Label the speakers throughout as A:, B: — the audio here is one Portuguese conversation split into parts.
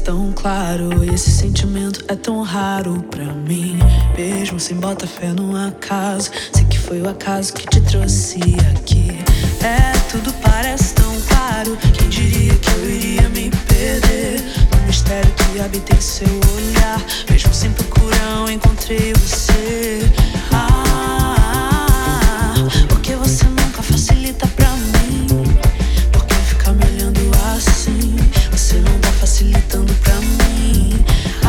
A: tão claro, e esse sentimento é tão raro pra mim. Mesmo sem botar fé no acaso, sei que foi o acaso que te trouxe aqui. Tudo parece tão claro, quem diria que eu iria me perder no mistério que habita em seu olhar. Mesmo sem procurar eu encontrei você. Porque você nunca facilita pra mim? Por que ficar me olhando assim? Você não tá facilitando pra mim.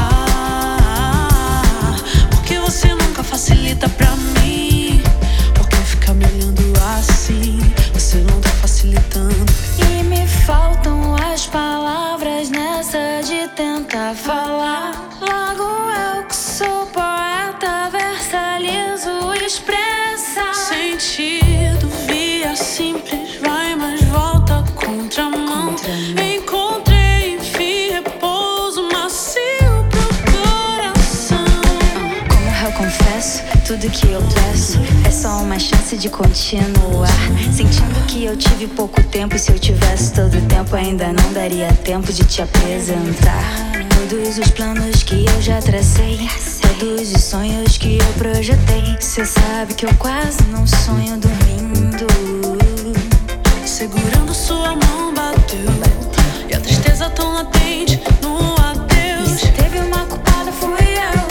A: Porque você nunca facilita pra mim? Por que ficar me olhando assim? Você não tá facilitando.
B: E me faltam as palavras nessa de tentar falar. Logo eu que sou poeta, versalizo, expressa
A: Sentido, via simples, vai, mas volta contramão. Encontrei, enfim, repouso macio pro coração.
B: Como eu confesso, tudo que eu peço é só uma chance de continuar. Sentindo que eu tive pouco tempo, e se eu tivesse todo o tempo ainda não daria tempo de te apresentar todos os planos que eu já tracei, todos os sonhos que eu projetei. Cê sabe que eu quase não sonho dormindo.
A: Segurando sua mão bateu, e a tristeza tão latente no adeus.
B: E se teve uma culpada fui eu.